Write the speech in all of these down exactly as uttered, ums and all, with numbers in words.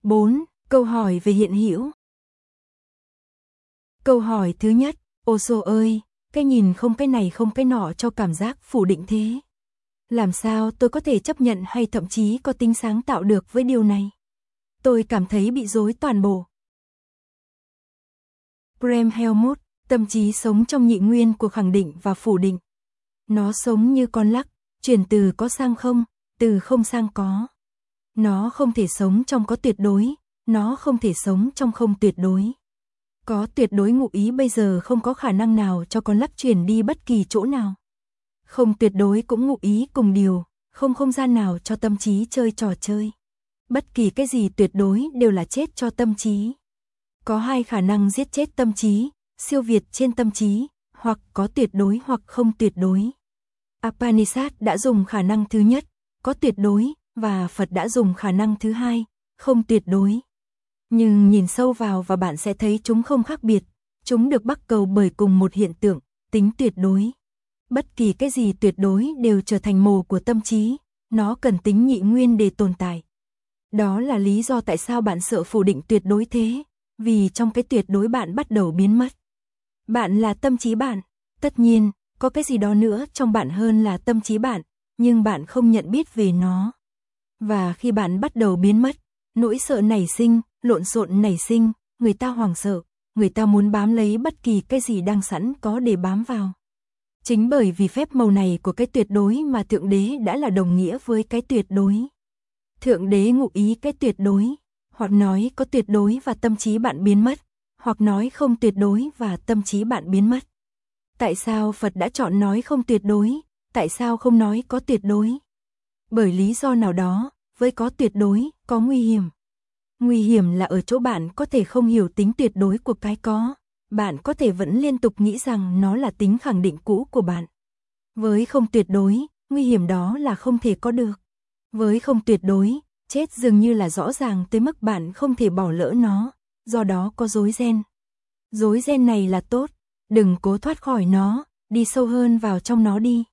bốn. Câu hỏi về hiện hữu. Câu hỏi thứ nhất, Osho ơi, cái nhìn không cái này không cái nọ cho cảm giác phủ định thế. Làm sao tôi có thể chấp nhận hay thậm chí có tính sáng tạo được với điều này? Tôi cảm thấy bị rối toàn bộ. Graham Helmut, tâm trí sống trong nhị nguyên của khẳng định và phủ định. Nó sống như con lắc, chuyển từ có sang không, từ không sang có. Nó không thể sống trong có tuyệt đối, nó không thể sống trong không tuyệt đối. Có tuyệt đối ngụ ý bây giờ không có khả năng nào cho con lắc chuyển đi bất kỳ chỗ nào. Không tuyệt đối cũng ngụ ý cùng điều, không không gian nào cho tâm trí chơi trò chơi. Bất kỳ cái gì tuyệt đối đều là chết cho tâm trí. Có hai khả năng giết chết tâm trí, siêu việt trên tâm trí, hoặc có tuyệt đối hoặc không tuyệt đối. Upanishad đã dùng khả năng thứ nhất, có tuyệt đối, và Phật đã dùng khả năng thứ hai, không tuyệt đối. Nhưng nhìn sâu vào và bạn sẽ thấy chúng không khác biệt, chúng được bắt cầu bởi cùng một hiện tượng, tính tuyệt đối. Bất kỳ cái gì tuyệt đối đều trở thành mồ của tâm trí, nó cần tính nhị nguyên để tồn tại. Đó là lý do tại sao bạn sợ phủ định tuyệt đối thế, vì trong cái tuyệt đối bạn bắt đầu biến mất. Bạn là tâm trí bạn, tất nhiên, có cái gì đó nữa trong bạn hơn là tâm trí bạn, nhưng bạn không nhận biết về nó. Và khi bạn bắt đầu biến mất, nỗi sợ nảy sinh, lộn xộn nảy sinh, người ta hoảng sợ, người ta muốn bám lấy bất kỳ cái gì đang sẵn có để bám vào. Chính bởi vì phép màu này của cái tuyệt đối mà Thượng Đế đã là đồng nghĩa với cái tuyệt đối. Thượng Đế ngụ ý cái tuyệt đối, hoặc nói có tuyệt đối và tâm trí bạn biến mất, hoặc nói không tuyệt đối và tâm trí bạn biến mất. Tại sao Phật đã chọn nói không tuyệt đối, tại sao không nói có tuyệt đối? Bởi lý do nào đó, với có tuyệt đối, có nguy hiểm. Nguy hiểm là ở chỗ bạn có thể không hiểu tính tuyệt đối của cái có, bạn có thể vẫn liên tục nghĩ rằng nó là tính khẳng định cũ của bạn. Với không tuyệt đối, nguy hiểm đó là không thể có được. Với không tuyệt đối, chết dường như là rõ ràng tới mức bạn không thể bỏ lỡ nó, do đó có rối ren. Rối ren này là tốt, đừng cố thoát khỏi nó, đi sâu hơn vào trong nó đi.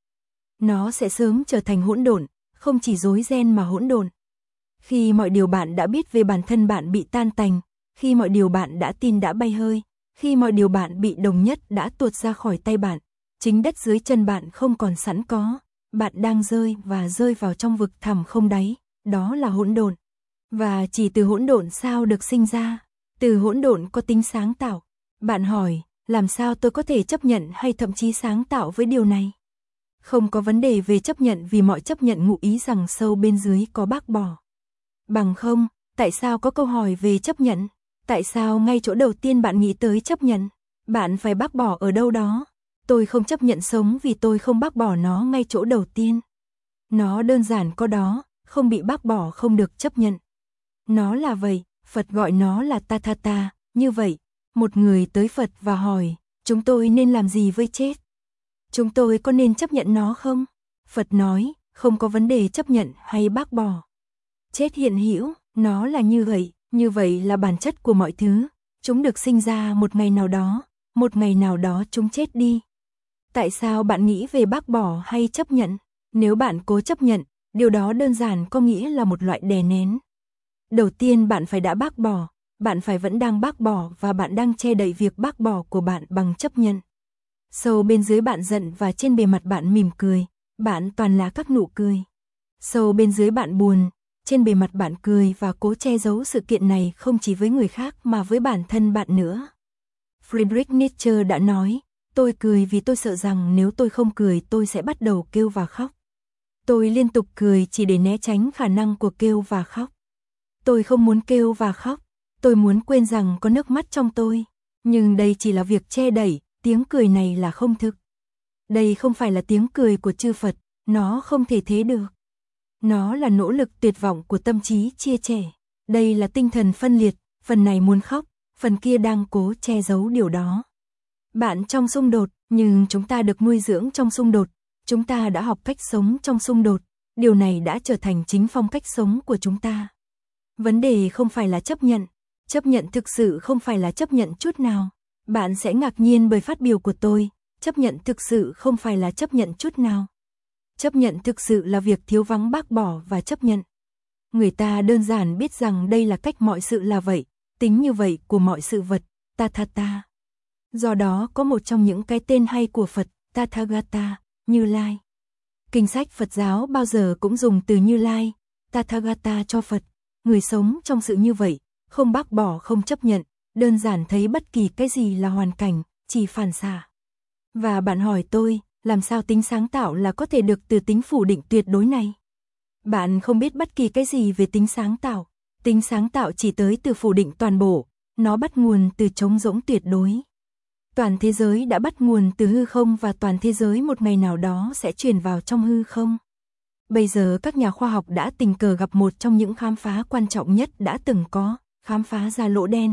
Nó sẽ sớm trở thành hỗn độn, không chỉ rối ren mà hỗn độn. Khi mọi điều bạn đã biết về bản thân bạn bị tan tành, khi mọi điều bạn đã tin đã bay hơi, khi mọi điều bạn bị đồng nhất đã tuột ra khỏi tay bạn, chính đất dưới chân bạn không còn sẵn có, bạn đang rơi và rơi vào trong vực thẳm không đáy, đó là hỗn độn. Và chỉ từ hỗn độn sao được sinh ra, từ hỗn độn có tính sáng tạo. Bạn hỏi, làm sao tôi có thể chấp nhận hay thậm chí sáng tạo với điều này? Không có vấn đề về chấp nhận vì mọi chấp nhận ngụ ý rằng sâu bên dưới có bác bỏ. Bằng không, tại sao có câu hỏi về chấp nhận? Tại sao ngay chỗ đầu tiên bạn nghĩ tới chấp nhận? Bạn phải bác bỏ ở đâu đó. Tôi không chấp nhận sống vì tôi không bác bỏ nó ngay chỗ đầu tiên. Nó đơn giản có đó, không bị bác bỏ không được chấp nhận. Nó là vậy, Phật gọi nó là tathata, như vậy. Một người tới Phật và hỏi, chúng tôi nên làm gì với chết? Chúng tôi có nên chấp nhận nó không? Phật nói, không có vấn đề chấp nhận hay bác bỏ. Chết hiện hữu, nó là như vậy, như vậy là bản chất của mọi thứ. Chúng được sinh ra một ngày nào đó, một ngày nào đó chúng chết đi. Tại sao bạn nghĩ về bác bỏ hay chấp nhận? Nếu bạn cố chấp nhận, điều đó đơn giản có nghĩa là một loại đè nén. Đầu tiên bạn phải đã bác bỏ, bạn phải vẫn đang bác bỏ và bạn đang che đậy việc bác bỏ của bạn bằng chấp nhận. Sâu bên dưới bạn giận và trên bề mặt bạn mỉm cười, bạn toàn là các nụ cười. Sâu bên dưới bạn buồn, trên bề mặt bạn cười và cố che giấu sự kiện này không chỉ với người khác mà với bản thân bạn nữa. Friedrich Nietzsche đã nói, tôi cười vì tôi sợ rằng nếu tôi không cười tôi sẽ bắt đầu kêu và khóc. Tôi liên tục cười chỉ để né tránh khả năng của kêu và khóc. Tôi không muốn kêu và khóc, tôi muốn quên rằng có nước mắt trong tôi. Nhưng đây chỉ là việc che đậy, tiếng cười này là không thực. Đây không phải là tiếng cười của chư Phật, nó không thể thế được. Nó là nỗ lực tuyệt vọng của tâm trí chia sẻ. Đây là tinh thần phân liệt, phần này muốn khóc, phần kia đang cố che giấu điều đó. Bạn trong xung đột, nhưng chúng ta được nuôi dưỡng trong xung đột, chúng ta đã học cách sống trong xung đột, điều này đã trở thành chính phong cách sống của chúng ta. Vấn đề không phải là chấp nhận, chấp nhận thực sự không phải là chấp nhận chút nào. Bạn sẽ ngạc nhiên bởi phát biểu của tôi, chấp nhận thực sự không phải là chấp nhận chút nào. Chấp nhận thực sự là việc thiếu vắng bác bỏ và chấp nhận. Người ta đơn giản biết rằng đây là cách mọi sự là vậy, tính như vậy của mọi sự vật, Tathata. Do đó có một trong những cái tên hay của Phật, Tathagata, Như Lai. Kinh sách Phật giáo bao giờ cũng dùng từ Như Lai, Tathagata cho Phật, người sống trong sự như vậy, không bác bỏ không chấp nhận, đơn giản thấy bất kỳ cái gì là hoàn cảnh, chỉ phản xạ. Và bạn hỏi tôi, làm sao tính sáng tạo là có thể được từ tính phủ định tuyệt đối này? Bạn không biết bất kỳ cái gì về tính sáng tạo. Tính sáng tạo chỉ tới từ phủ định toàn bộ, nó bắt nguồn từ trống rỗng tuyệt đối. Toàn thế giới đã bắt nguồn từ hư không và toàn thế giới một ngày nào đó sẽ chuyển vào trong hư không. Bây giờ các nhà khoa học đã tình cờ gặp một trong những khám phá quan trọng nhất đã từng có, khám phá ra lỗ đen.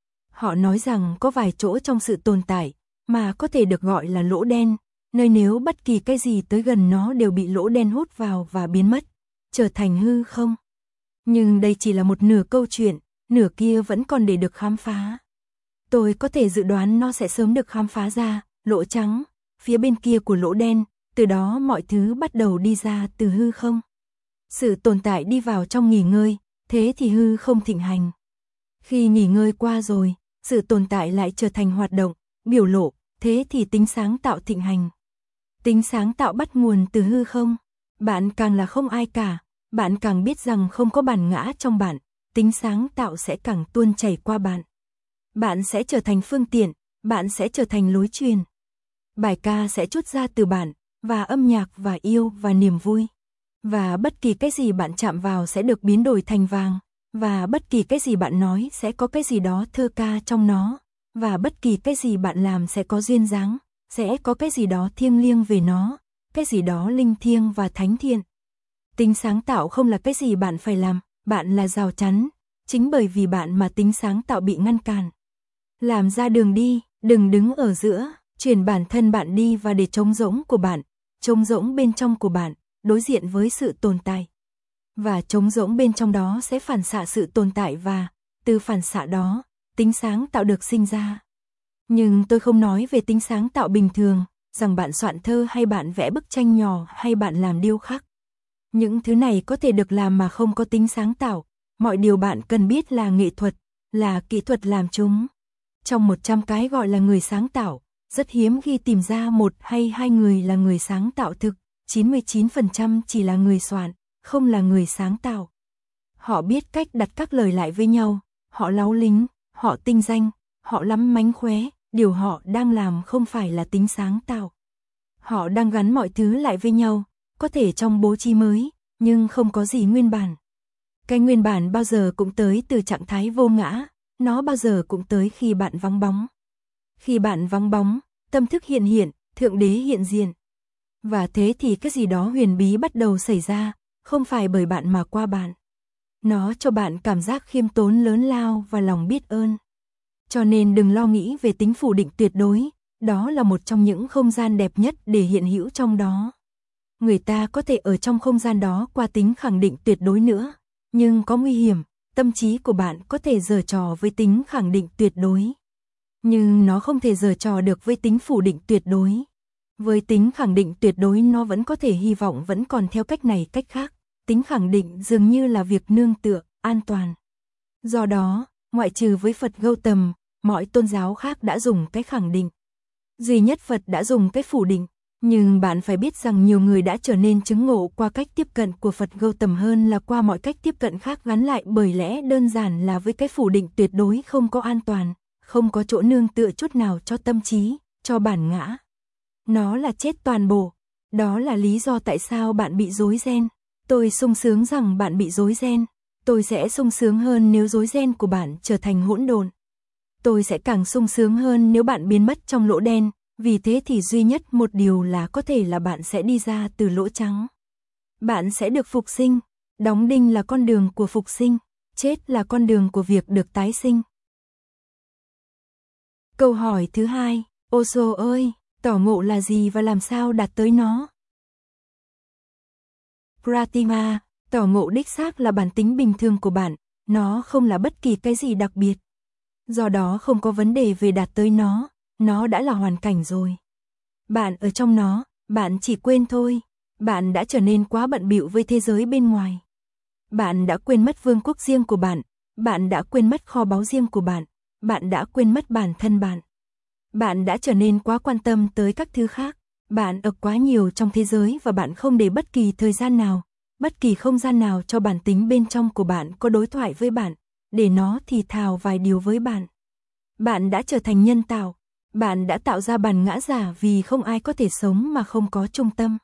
Họ nói rằng có vài chỗ trong sự tồn tại mà có thể được gọi là lỗ đen, nơi nếu bất kỳ cái gì tới gần nó đều bị lỗ đen hút vào và biến mất, trở thành hư không. Nhưng đây chỉ là một nửa câu chuyện, nửa kia vẫn còn để được khám phá. Tôi có thể dự đoán nó sẽ sớm được khám phá ra, lỗ trắng, phía bên kia của lỗ đen, từ đó mọi thứ bắt đầu đi ra từ hư không. Sự tồn tại đi vào trong nghỉ ngơi, thế thì hư không thịnh hành. Khi nghỉ ngơi qua rồi, sự tồn tại lại trở thành hoạt động, biểu lộ, thế thì tính sáng tạo thịnh hành. Tính sáng tạo bắt nguồn từ hư không. Bạn càng là không ai cả, bạn càng biết rằng không có bản ngã trong bạn, tính sáng tạo sẽ càng tuôn chảy qua bạn. Bạn sẽ trở thành phương tiện, bạn sẽ trở thành lối truyền. Bài ca sẽ trút ra từ bạn, và âm nhạc và yêu và niềm vui. Và bất kỳ cái gì bạn chạm vào sẽ được biến đổi thành vàng, và bất kỳ cái gì bạn nói sẽ có cái gì đó thơ ca trong nó, và bất kỳ cái gì bạn làm sẽ có duyên dáng, sẽ có cái gì đó thiêng liêng về nó, cái gì đó linh thiêng và thánh thiện. Tính sáng tạo không là cái gì bạn phải làm, bạn là rào chắn, chính bởi vì bạn mà tính sáng tạo bị ngăn cản. Làm ra đường đi, đừng đứng ở giữa, chuyển bản thân bạn đi và để trống rỗng của bạn, trống rỗng bên trong của bạn, đối diện với sự tồn tại. Và trống rỗng bên trong đó sẽ phản xạ sự tồn tại và, từ phản xạ đó, tính sáng tạo được sinh ra. Nhưng tôi không nói về tính sáng tạo bình thường, rằng bạn soạn thơ hay bạn vẽ bức tranh nhỏ hay bạn làm điêu khắc. Những thứ này có thể được làm mà không có tính sáng tạo, mọi điều bạn cần biết là nghệ thuật, là kỹ thuật làm chúng. Trong một trăm cái gọi là người sáng tạo, rất hiếm khi tìm ra một hay hai người là người sáng tạo thực, chín mươi chín phần trăm chỉ là người soạn, không là người sáng tạo. Họ biết cách đặt các lời lại với nhau, họ láu lính, họ tinh danh, họ lắm mánh khóe, điều họ đang làm không phải là tính sáng tạo. Họ đang gắn mọi thứ lại với nhau, có thể trong bố trí mới, nhưng không có gì nguyên bản. Cái nguyên bản bao giờ cũng tới từ trạng thái vô ngã, nó bao giờ cũng tới khi bạn vắng bóng. Khi bạn vắng bóng, tâm thức hiện hiện, thượng đế hiện diện. Và thế thì cái gì đó huyền bí bắt đầu xảy ra, không phải bởi bạn mà qua bạn. Nó cho bạn cảm giác khiêm tốn lớn lao và lòng biết ơn. Cho nên đừng lo nghĩ về tính phủ định tuyệt đối, đó là một trong những không gian đẹp nhất để hiện hữu trong đó. Người ta có thể ở trong không gian đó qua tính khẳng định tuyệt đối nữa, nhưng có nguy hiểm, tâm trí của bạn có thể giở trò với tính khẳng định tuyệt đối. Nhưng nó không thể giở trò được với tính phủ định tuyệt đối. Với tính khẳng định tuyệt đối nó vẫn có thể hy vọng vẫn còn theo cách này cách khác. Tính khẳng định dường như là việc nương tựa, an toàn. Do đó, ngoại trừ với Phật Gautam, mọi tôn giáo khác đã dùng cái khẳng định. Duy nhất Phật đã dùng cái phủ định. Nhưng bạn phải biết rằng nhiều người đã trở nên chứng ngộ qua cách tiếp cận của Phật Gautam hơn là qua mọi cách tiếp cận khác gắn lại bởi lẽ đơn giản là với cái phủ định tuyệt đối không có an toàn, không có chỗ nương tựa chút nào cho tâm trí, cho bản ngã. Nó là chết toàn bộ. Đó là lý do tại sao bạn bị rối ren. Tôi sung sướng rằng bạn bị rối ren. Tôi sẽ sung sướng hơn nếu rối ren của bạn trở thành hỗn độn. Tôi sẽ càng sung sướng hơn nếu bạn biến mất trong lỗ đen. Vì thế thì duy nhất một điều là có thể là bạn sẽ đi ra từ lỗ trắng. Bạn sẽ được phục sinh. Đóng đinh là con đường của phục sinh. Chết là con đường của việc được tái sinh. Câu hỏi thứ hai. Osho ơi, tỏ ngộ là gì và làm sao đạt tới nó? Pratima, tỏ ngộ đích xác là bản tính bình thường của bạn. Nó không là bất kỳ cái gì đặc biệt. Do đó không có vấn đề về đạt tới nó. Nó đã là hoàn cảnh rồi. Bạn ở trong nó, bạn chỉ quên thôi. Bạn đã trở nên quá bận bịu với thế giới bên ngoài. Bạn đã quên mất vương quốc riêng của bạn, bạn đã quên mất kho báu riêng của bạn, bạn đã quên mất bản thân bạn. Bạn đã trở nên quá quan tâm tới các thứ khác, bạn ở quá nhiều trong thế giới và bạn không để bất kỳ thời gian nào, bất kỳ không gian nào cho bản tính bên trong của bạn có đối thoại với bạn, để nó thì thào vài điều với bạn. Bạn đã trở thành nhân tạo, bạn đã tạo ra bản ngã giả vì không ai có thể sống mà không có trung tâm.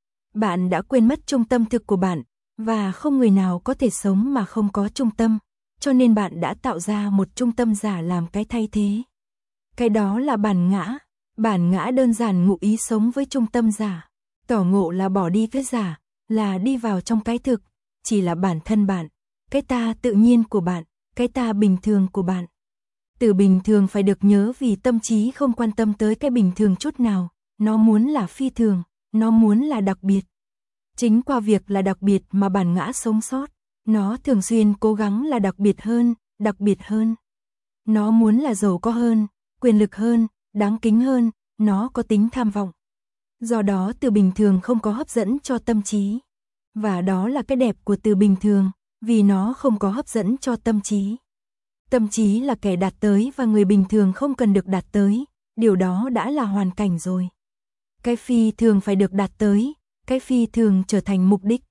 Bạn đã quên mất trung tâm thực của bạn, và không người nào có thể sống mà không có trung tâm, cho nên bạn đã tạo ra một trung tâm giả làm cái thay thế. Cái đó là bản ngã, bản ngã đơn giản ngụ ý sống với trung tâm giả. Tỏ ngộ là bỏ đi cái giả, là đi vào trong cái thực, chỉ là bản thân bạn, cái ta tự nhiên của bạn, cái ta bình thường của bạn. Từ bình thường phải được nhớ vì tâm trí không quan tâm tới cái bình thường chút nào, nó muốn là phi thường, nó muốn là đặc biệt. Chính qua việc là đặc biệt mà bản ngã sống sót, nó thường xuyên cố gắng là đặc biệt hơn, đặc biệt hơn. Nó muốn là giàu có hơn, quyền lực hơn, đáng kính hơn, nó có tính tham vọng. Do đó từ bình thường không có hấp dẫn cho tâm trí. Và đó là cái đẹp của từ bình thường, vì nó không có hấp dẫn cho tâm trí. Tâm trí là kẻ đạt tới và người bình thường không cần được đạt tới, điều đó đã là hoàn cảnh rồi. Cái phi thường phải được đạt tới, cái phi thường trở thành mục đích.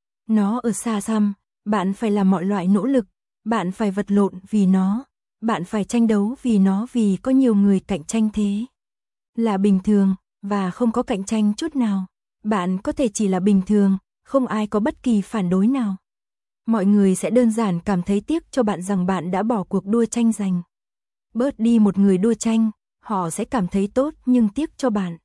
Nó ở xa xăm, bạn phải làm mọi loại nỗ lực, bạn phải vật lộn vì nó, bạn phải tranh đấu vì nó vì có nhiều người cạnh tranh thế. Là bình thường, và không có cạnh tranh chút nào. Bạn có thể chỉ là bình thường, không ai có bất kỳ phản đối nào. Mọi người sẽ đơn giản cảm thấy tiếc cho bạn rằng bạn đã bỏ cuộc đua tranh giành. Bớt đi một người đua tranh, họ sẽ cảm thấy tốt nhưng tiếc cho bạn.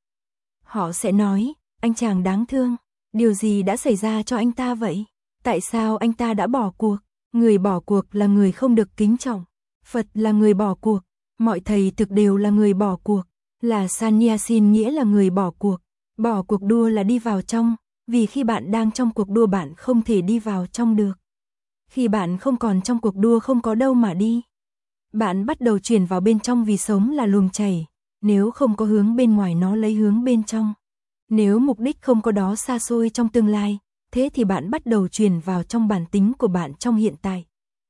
Họ sẽ nói, anh chàng đáng thương, điều gì đã xảy ra cho anh ta vậy? Tại sao anh ta đã bỏ cuộc? Người bỏ cuộc là người không được kính trọng. Phật là người bỏ cuộc, mọi thầy thực đều là người bỏ cuộc, là Sannyasin nghĩa là người bỏ cuộc. Bỏ cuộc đua là đi vào trong, vì khi bạn đang trong cuộc đua bạn không thể đi vào trong được. Khi bạn không còn trong cuộc đua không có đâu mà đi. Bạn bắt đầu chuyển vào bên trong vì sống là luồng chảy, nếu không có hướng bên ngoài nó lấy hướng bên trong. Nếu mục đích không có đó xa xôi trong tương lai, thế thì bạn bắt đầu chuyển vào trong bản tính của bạn trong hiện tại.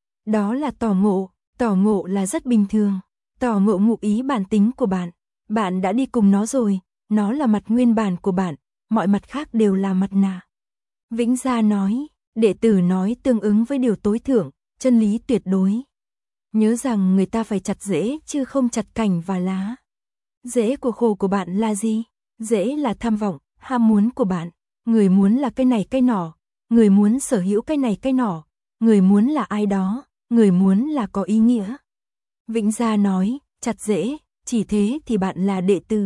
Đó là tỏ ngộ, tỏ ngộ là rất bình thường, tỏ ngộ ngụ ý bản tính của bạn. Bạn đã đi cùng nó rồi, nó là mặt nguyên bản của bạn, mọi mặt khác đều là mặt nạ. Vĩnh Gia nói, đệ tử nói tương ứng với điều tối thượng, chân lý tuyệt đối. Nhớ rằng người ta phải chặt rễ chứ không chặt cành và lá. Rễ của khổ của bạn là gì? Rễ là tham vọng, ham muốn của bạn. Người muốn là cái này cái nọ, người muốn sở hữu cái này cái nọ, người muốn là ai đó, người muốn là có ý nghĩa. Vĩnh Gia nói, chặt rễ, chỉ thế thì bạn là đệ tử.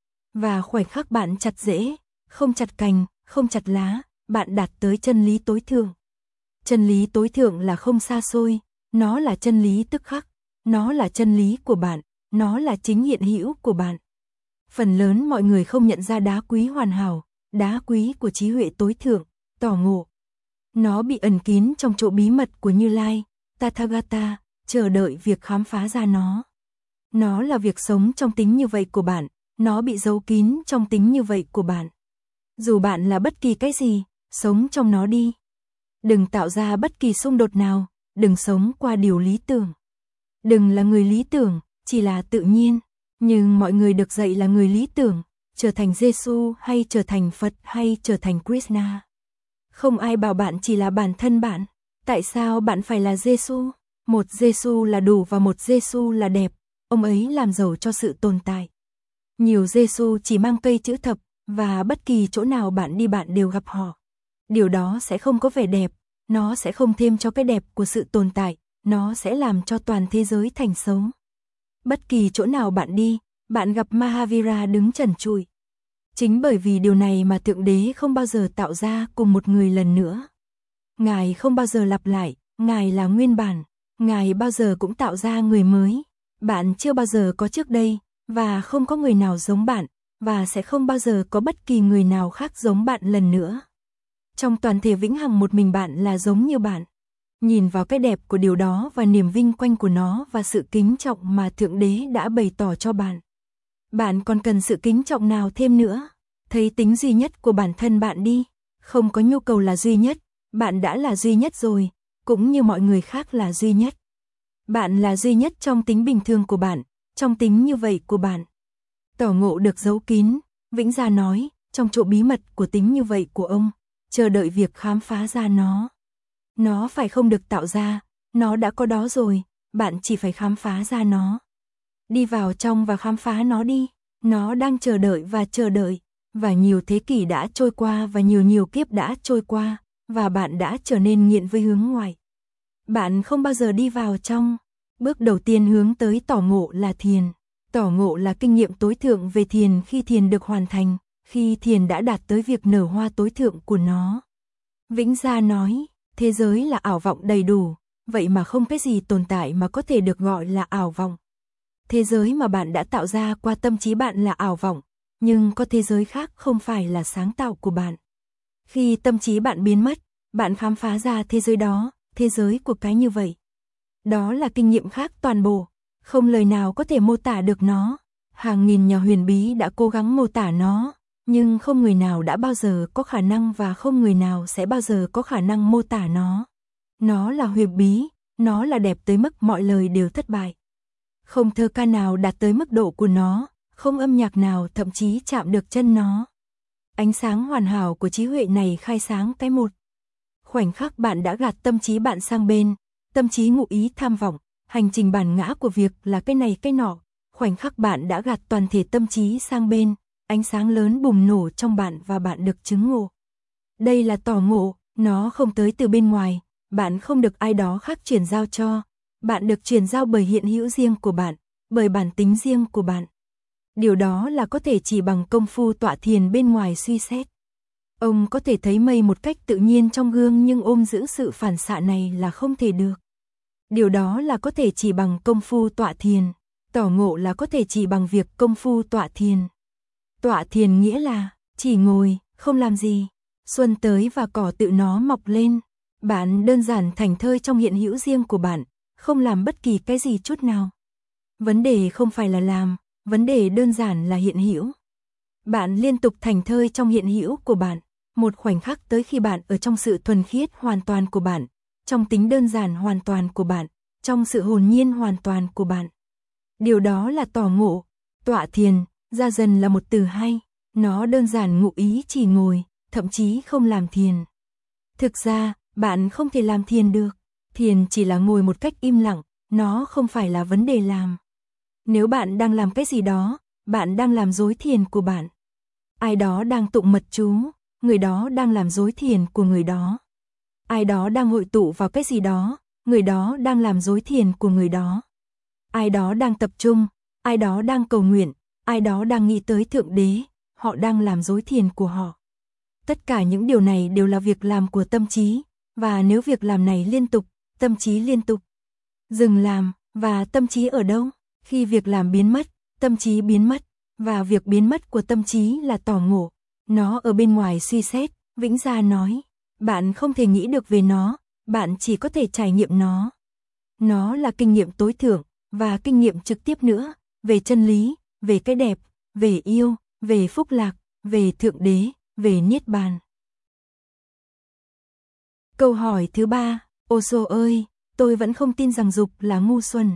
Và khoảnh khắc bạn chặt rễ, không chặt cành, không chặt lá, bạn đạt tới chân lý tối thượng. Chân lý tối thượng là không xa xôi, nó là chân lý tức khắc, nó là chân lý của bạn, nó là chính hiện hữu của bạn. Phần lớn mọi người không nhận ra đá quý hoàn hảo, đá quý của trí huệ tối thượng, tỏ ngộ. Nó bị ẩn kín trong chỗ bí mật của Như Lai, Tathagata, chờ đợi việc khám phá ra nó. Nó là việc sống trong tính như vậy của bạn, nó bị giấu kín trong tính như vậy của bạn. Dù bạn là bất kỳ cái gì, sống trong nó đi. Đừng tạo ra bất kỳ xung đột nào, đừng sống qua điều lý tưởng. Đừng là người lý tưởng, chỉ là tự nhiên. Nhưng mọi người được dạy là người lý tưởng, trở thành Giêsu hay trở thành Phật hay trở thành Krishna. Không ai bảo bạn chỉ là bản thân bạn. Tại sao bạn phải là Giêsu? Một Giêsu là đủ và một Giêsu là đẹp. Ông ấy làm giàu cho sự tồn tại. Nhiều Giêsu chỉ mang cây chữ thập, và bất kỳ chỗ nào bạn đi bạn đều gặp họ. Điều đó sẽ không có vẻ đẹp, nó sẽ không thêm cho cái đẹp của sự tồn tại, nó sẽ làm cho toàn thế giới thành xấu. Bất kỳ chỗ nào bạn đi, bạn gặp Mahavira đứng trần trụi. Chính bởi vì điều này mà Thượng Đế không bao giờ tạo ra cùng một người lần nữa. Ngài không bao giờ lặp lại, Ngài là nguyên bản, Ngài bao giờ cũng tạo ra người mới. Bạn chưa bao giờ có trước đây, và không có người nào giống bạn, và sẽ không bao giờ có bất kỳ người nào khác giống bạn lần nữa. Trong toàn thể vĩnh hằng một mình bạn là giống như bạn. Nhìn vào cái đẹp của điều đó và niềm vinh quanh của nó và sự kính trọng mà Thượng Đế đã bày tỏ cho bạn. Bạn còn cần sự kính trọng nào thêm nữa? Thấy tính duy nhất của bản thân bạn đi. Không có nhu cầu là duy nhất, Bạn đã là duy nhất rồi, cũng như mọi người khác là duy nhất. Bạn là duy nhất trong tính bình thường của bạn, trong tính như vậy của bạn. Tỏ ngộ được giấu kín, Vĩnh Gia nói, trong chỗ bí mật của tính như vậy của ông, chờ đợi việc khám phá ra nó. Nó phải không được tạo ra, nó đã có đó rồi, bạn chỉ phải khám phá ra nó. Đi vào trong và khám phá nó đi, nó đang chờ đợi và chờ đợi, và nhiều thế kỷ đã trôi qua và nhiều nhiều kiếp đã trôi qua, và bạn đã trở nên nghiện với hướng ngoại. Bạn không bao giờ đi vào trong. Bước đầu tiên hướng tới tỏ ngộ là thiền. Tỏ ngộ là kinh nghiệm tối thượng về thiền khi thiền được hoàn thành, khi thiền đã đạt tới việc nở hoa tối thượng của nó. Vĩnh Gia nói, thế giới là ảo vọng đầy đủ, vậy mà không cái gì tồn tại mà có thể được gọi là ảo vọng. Thế giới mà bạn đã tạo ra qua tâm trí bạn là ảo vọng, nhưng có thế giới khác không phải là sáng tạo của bạn. Khi tâm trí bạn biến mất, bạn khám phá ra thế giới đó, thế giới của cái như vậy. Đó là kinh nghiệm khác toàn bộ, không lời nào có thể mô tả được nó. Hàng nghìn nhà huyền bí đã cố gắng mô tả nó, nhưng không người nào đã bao giờ có khả năng và không người nào sẽ bao giờ có khả năng mô tả nó. Nó là huyền bí, nó là đẹp tới mức mọi lời đều thất bại. Không thơ ca nào đạt tới mức độ của nó, không âm nhạc nào thậm chí chạm được chân nó. Ánh sáng hoàn hảo của trí huệ này khai sáng cái một. Khoảnh khắc bạn đã gạt tâm trí bạn sang bên, tâm trí ngụ ý tham vọng, hành trình bản ngã của việc là cái này cái nọ, khoảnh khắc bạn đã gạt toàn thể tâm trí sang bên, ánh sáng lớn bùng nổ trong bạn và bạn được chứng ngộ. Đây là tỏ ngộ, nó không tới từ bên ngoài, bạn không được ai đó khác chuyển giao cho, bạn được chuyển giao bởi hiện hữu riêng của bạn, bởi bản tính riêng của bạn. Điều đó là có thể chỉ bằng công phu tọa thiền bên ngoài suy xét. Ông có thể thấy mây một cách tự nhiên trong gương nhưng ôm giữ sự phản xạ này là không thể được. Điều đó là có thể chỉ bằng công phu tọa thiền. Tỏ ngộ là có thể chỉ bằng việc công phu tọa thiền. Tọa thiền nghĩa là chỉ ngồi, không làm gì. Xuân tới và cỏ tự nó mọc lên. Bạn đơn giản thành thơi trong hiện hữu riêng của bạn, không làm bất kỳ cái gì chút nào. Vấn đề không phải là làm, vấn đề đơn giản là hiện hữu. Bạn liên tục thành thơi trong hiện hữu của bạn, một khoảnh khắc tới khi bạn ở trong sự thuần khiết hoàn toàn của bạn, trong tính đơn giản hoàn toàn của bạn, trong sự hồn nhiên hoàn toàn của bạn. Điều đó là tỏ ngộ. Tọa thiền, ra dần là một từ hay, nó đơn giản ngụ ý chỉ ngồi, thậm chí không làm thiền. Thực ra, bạn không thể làm thiền được, thiền chỉ là ngồi một cách im lặng, nó không phải là vấn đề làm. Nếu bạn đang làm cái gì đó, bạn đang làm dối thiền của bạn. Ai đó đang tụng mật chú, người đó đang làm dối thiền của người đó. Ai đó đang hội tụ vào cái gì đó, người đó đang làm dối thiền của người đó. Ai đó đang tập trung, ai đó đang cầu nguyện, ai đó đang nghĩ tới Thượng Đế, họ đang làm dối thiền của họ. Tất cả những điều này đều là việc làm của tâm trí, và nếu việc làm này liên tục, tâm trí liên tục dừng làm, và tâm trí ở đâu? Khi việc làm biến mất, tâm trí biến mất, và việc biến mất của tâm trí là tỏ ngộ. Nó ở bên ngoài suy xét, Vĩnh Gia nói. Bạn không thể nghĩ được về nó, bạn chỉ có thể trải nghiệm nó. Nó là kinh nghiệm tối thượng, và kinh nghiệm trực tiếp nữa, về chân lý, về cái đẹp, về yêu, về phúc lạc, về Thượng Đế, về Niết Bàn. Câu hỏi thứ ba, Osho ơi, tôi vẫn không tin rằng dục là ngu xuẩn.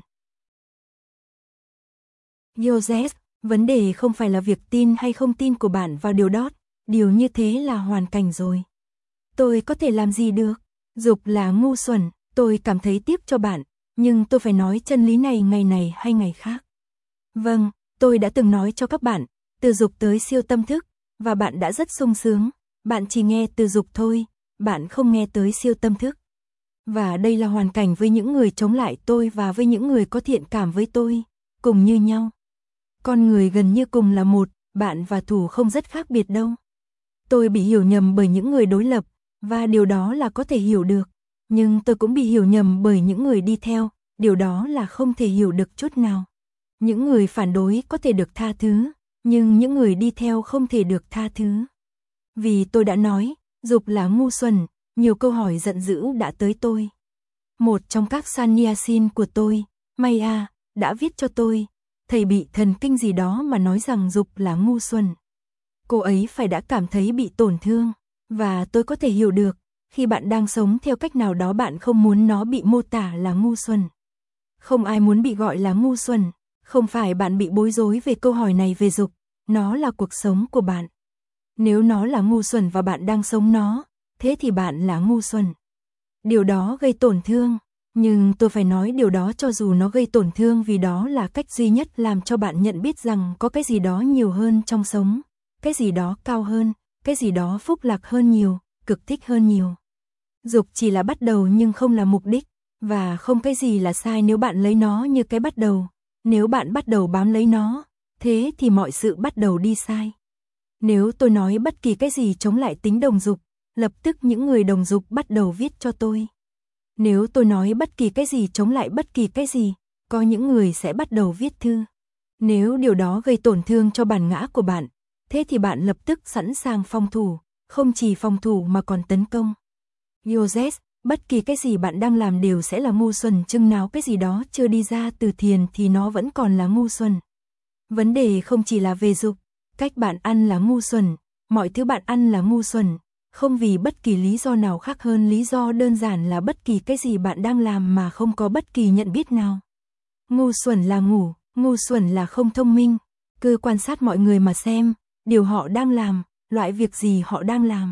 Joseph, vấn đề không phải là việc tin hay không tin của bạn vào điều đó, điều như thế là hoàn cảnh rồi. Tôi có thể làm gì được? Dục là ngu xuẩn, tôi cảm thấy tiếc cho bạn, nhưng tôi phải nói chân lý này ngày này hay ngày khác. Vâng, tôi đã từng nói cho các bạn, từ dục tới siêu tâm thức, và bạn đã rất sung sướng, bạn chỉ nghe từ dục thôi, bạn không nghe tới siêu tâm thức. Và đây là hoàn cảnh với những người chống lại tôi và với những người có thiện cảm với tôi, cùng như nhau. Con người gần như cùng là một, bạn và thù không rất khác biệt đâu. Tôi bị hiểu nhầm bởi những người đối lập, và điều đó là có thể hiểu được, nhưng tôi cũng bị hiểu nhầm bởi những người đi theo, điều đó là không thể hiểu được chút nào. Những người phản đối có thể được tha thứ, nhưng những người đi theo không thể được tha thứ. Vì tôi đã nói, dục là ngu xuẩn, nhiều câu hỏi giận dữ đã tới tôi. Một trong các sannyasin của tôi, Maya, đã viết cho tôi, thầy bị thần kinh gì đó mà nói rằng dục là ngu xuẩn. Cô ấy phải đã cảm thấy bị tổn thương, và tôi có thể hiểu được, khi bạn đang sống theo cách nào đó bạn không muốn nó bị mô tả là ngu xuẩn. Không ai muốn bị gọi là ngu xuẩn, không phải bạn bị bối rối về câu hỏi này về dục, nó là cuộc sống của bạn. Nếu nó là ngu xuẩn và bạn đang sống nó, thế thì bạn là ngu xuẩn. Điều đó gây tổn thương, nhưng tôi phải nói điều đó cho dù nó gây tổn thương vì đó là cách duy nhất làm cho bạn nhận biết rằng có cái gì đó nhiều hơn trong sống, cái gì đó cao hơn, cái gì đó phúc lạc hơn nhiều, cực thích hơn nhiều. Dục chỉ là bắt đầu nhưng không là mục đích, và không cái gì là sai nếu bạn lấy nó như cái bắt đầu. Nếu bạn bắt đầu bám lấy nó, thế thì mọi sự bắt đầu đi sai. Nếu tôi nói bất kỳ cái gì chống lại tính đồng dục, lập tức những người đồng dục bắt đầu viết cho tôi. Nếu tôi nói bất kỳ cái gì chống lại bất kỳ cái gì, có những người sẽ bắt đầu viết thư. Nếu điều đó gây tổn thương cho bản ngã của bạn, thế thì bạn lập tức sẵn sàng phòng thủ, không chỉ phòng thủ mà còn tấn công. Joseph, bất kỳ cái gì bạn đang làm đều sẽ là ngu xuẩn, chừng nào cái gì đó chưa đi ra từ thiền thì nó vẫn còn là ngu xuẩn. Vấn đề không chỉ là về dục, cách bạn ăn là ngu xuẩn, mọi thứ bạn ăn là ngu xuẩn, không vì bất kỳ lý do nào khác hơn lý do đơn giản là bất kỳ cái gì bạn đang làm mà không có bất kỳ nhận biết nào. Ngu xuẩn là ngủ, ngu xuẩn là không thông minh. Cứ quan sát mọi người mà xem, điều họ đang làm, loại việc gì họ đang làm.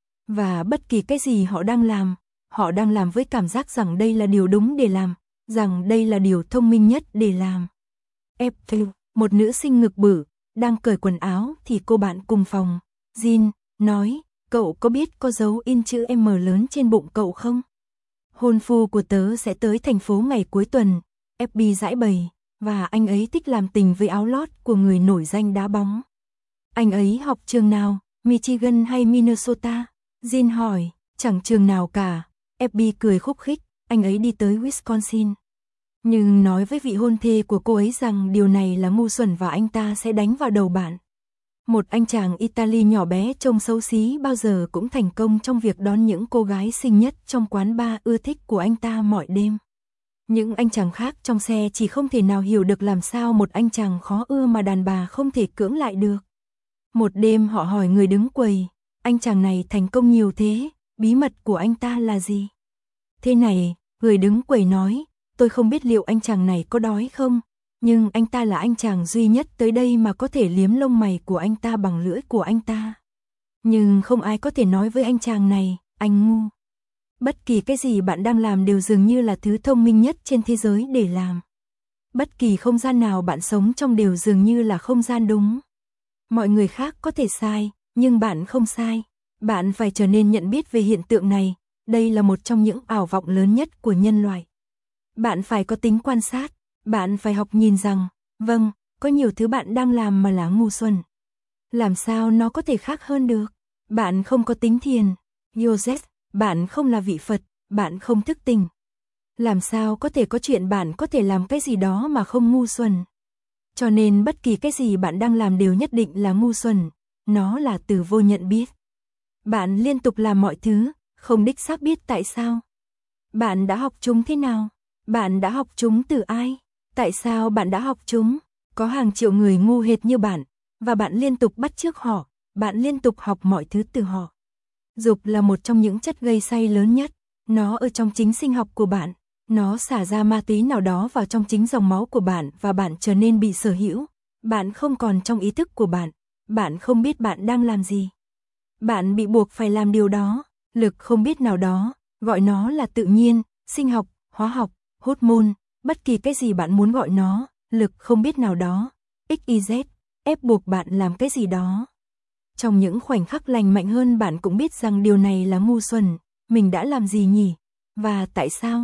Và bất kỳ cái gì họ đang làm, họ đang làm với cảm giác rằng đây là điều đúng để làm, rằng đây là điều thông minh nhất để làm. ép pê, một nữ sinh ngực bự, đang cởi quần áo thì cô bạn cùng phòng, Jin, nói, cậu có biết có dấu in chữ M lớn trên bụng cậu không? Hôn phu của tớ sẽ tới thành phố ngày cuối tuần, ép bê giải bày, và anh ấy thích làm tình với áo lót của người nổi danh đá bóng. Anh ấy học trường nào, Michigan hay Minnesota? Jin hỏi, chẳng trường nào cả. ép bê cười khúc khích, anh ấy đi tới Wisconsin. Nhưng nói với vị hôn thê của cô ấy rằng điều này là ngu xuẩn và anh ta sẽ đánh vào đầu bạn. Một anh chàng Italy nhỏ bé trông xấu xí bao giờ cũng thành công trong việc đón những cô gái xinh nhất trong quán bar ưa thích của anh ta mọi đêm. Những anh chàng khác trong xe chỉ không thể nào hiểu được làm sao một anh chàng khó ưa mà đàn bà không thể cưỡng lại được. Một đêm họ hỏi người đứng quầy, anh chàng này thành công nhiều thế, bí mật của anh ta là gì? Thế này, người đứng quầy nói, tôi không biết liệu anh chàng này có đói không, nhưng anh ta là anh chàng duy nhất tới đây mà có thể liếm lông mày của anh ta bằng lưỡi của anh ta. Nhưng không ai có thể nói với anh chàng này, anh ngu. Bất kỳ cái gì bạn đang làm đều dường như là thứ thông minh nhất trên thế giới để làm. Bất kỳ không gian nào bạn sống trong đều dường như là không gian đúng. Mọi người khác có thể sai, nhưng bạn không sai. Bạn phải trở nên nhận biết về hiện tượng này, đây là một trong những ảo vọng lớn nhất của nhân loại. Bạn phải có tính quan sát, bạn phải học nhìn rằng, vâng, có nhiều thứ bạn đang làm mà là ngu xuẩn. Làm sao nó có thể khác hơn được? Bạn không có tính thiền. Joseph, bạn không là vị Phật, bạn không thức tỉnh. Làm sao có thể có chuyện bạn có thể làm cái gì đó mà không ngu xuẩn? Cho nên bất kỳ cái gì bạn đang làm đều nhất định là ngu xuẩn, nó là từ vô nhận biết. Bạn liên tục làm mọi thứ, không đích xác biết tại sao. Bạn đã học chúng thế nào? Bạn đã học chúng từ ai? Tại sao bạn đã học chúng? Có hàng triệu người ngu hệt như bạn, và bạn liên tục bắt chước họ, bạn liên tục học mọi thứ từ họ. Dục là một trong những chất gây say lớn nhất, nó ở trong chính sinh học của bạn, nó xả ra ma túy nào đó vào trong chính dòng máu của bạn và bạn trở nên bị sở hữu. Bạn không còn trong ý thức của bạn, bạn không biết bạn đang làm gì. Bạn bị buộc phải làm điều đó, lực không biết nào đó, gọi nó là tự nhiên, sinh học, hóa học, hormone, bất kỳ cái gì bạn muốn gọi nó, lực không biết nào đó, ích i dét, ép buộc bạn làm cái gì đó. Trong những khoảnh khắc lành mạnh hơn bạn cũng biết rằng điều này là ngu xuẩn, mình đã làm gì nhỉ? Và tại sao?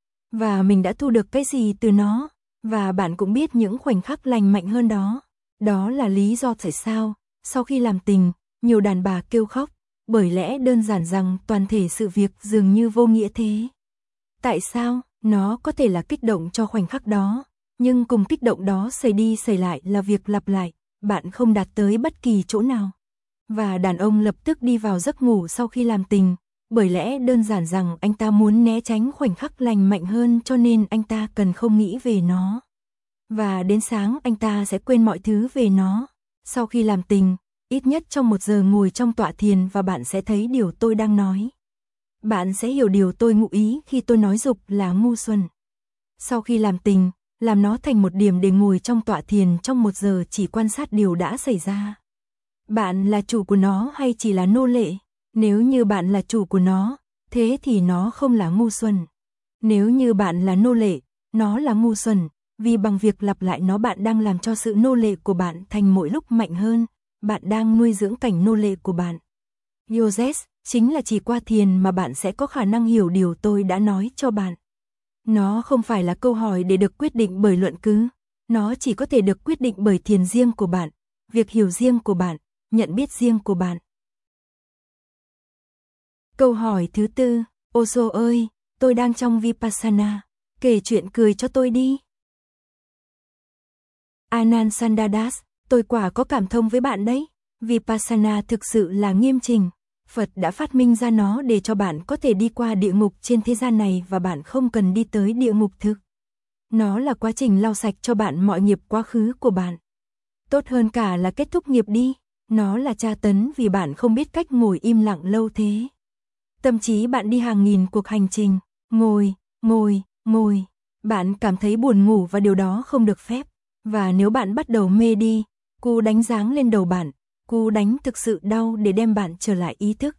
Và mình đã thu được cái gì từ nó? Và bạn cũng biết những khoảnh khắc lành mạnh hơn đó. Đó là lý do tại sao, sau khi làm tình, nhiều đàn bà kêu khóc, bởi lẽ đơn giản rằng toàn thể sự việc dường như vô nghĩa thế. Tại sao? Nó có thể là kích động cho khoảnh khắc đó, nhưng cùng kích động đó xảy đi xảy lại là việc lặp lại, bạn không đạt tới bất kỳ chỗ nào. Và đàn ông lập tức đi vào giấc ngủ sau khi làm tình, bởi lẽ đơn giản rằng anh ta muốn né tránh khoảnh khắc lành mạnh hơn cho nên anh ta cần không nghĩ về nó. Và đến sáng anh ta sẽ quên mọi thứ về nó. Sau khi làm tình, ít nhất trong một giờ ngồi trong tọa thiền và bạn sẽ thấy điều tôi đang nói. Bạn sẽ hiểu điều tôi ngụ ý khi tôi nói dục là ngu xuẩn. Sau khi làm tình, làm nó thành một điểm để ngồi trong tọa thiền trong một giờ chỉ quan sát điều đã xảy ra. Bạn là chủ của nó hay chỉ là nô lệ? Nếu như bạn là chủ của nó, thế thì nó không là ngu xuẩn. Nếu như bạn là nô lệ, nó là ngu xuẩn, vì bằng việc lặp lại nó bạn đang làm cho sự nô lệ của bạn thành mỗi lúc mạnh hơn, bạn đang nuôi dưỡng cảnh nô lệ của bạn. Yoses, chính là chỉ qua thiền mà bạn sẽ có khả năng hiểu điều tôi đã nói cho bạn. Nó không phải là câu hỏi để được quyết định bởi luận cứ, nó chỉ có thể được quyết định bởi thiền riêng của bạn, việc hiểu riêng của bạn, nhận biết riêng của bạn. Câu hỏi thứ tư, Osho ơi, tôi đang trong Vipassana, kể chuyện cười cho tôi đi. Anand Sandadas, tôi quả có cảm thông với bạn đấy. Vipassana thực sự là nghiêm trình. Phật đã phát minh ra nó để cho bạn có thể đi qua địa ngục trên thế gian này và bạn không cần đi tới địa ngục thực. Nó là quá trình lau sạch cho bạn mọi nghiệp quá khứ của bạn. Tốt hơn cả là kết thúc nghiệp đi. Nó là tra tấn vì bạn không biết cách ngồi im lặng lâu thế. Tâm trí bạn đi hàng nghìn cuộc hành trình, ngồi, ngồi, ngồi. Bạn cảm thấy buồn ngủ và điều đó không được phép. Và nếu bạn bắt đầu mê đi, cú đánh giáng lên đầu bạn, cú đánh thực sự đau để đem bạn trở lại ý thức.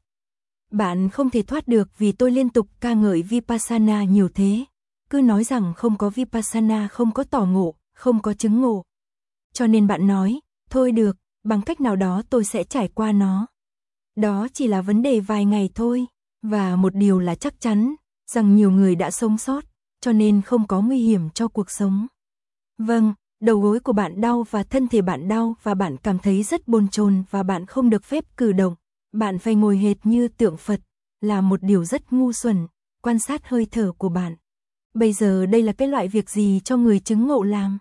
Bạn không thể thoát được vì tôi liên tục ca ngợi Vipassana nhiều thế. Cứ nói rằng không có Vipassana không có tỏ ngộ, không có chứng ngộ. Cho nên bạn nói, thôi được, bằng cách nào đó tôi sẽ trải qua nó. Đó chỉ là vấn đề vài ngày thôi. Và một điều là chắc chắn, rằng nhiều người đã sống sót, cho nên không có nguy hiểm cho cuộc sống. Vâng, đầu gối của bạn đau và thân thể bạn đau và bạn cảm thấy rất bồn chồn và bạn không được phép cử động. Bạn phải ngồi hệt như tượng Phật, là một điều rất ngu xuẩn, quan sát hơi thở của bạn. Bây giờ đây là cái loại việc gì cho người chứng ngộ làm?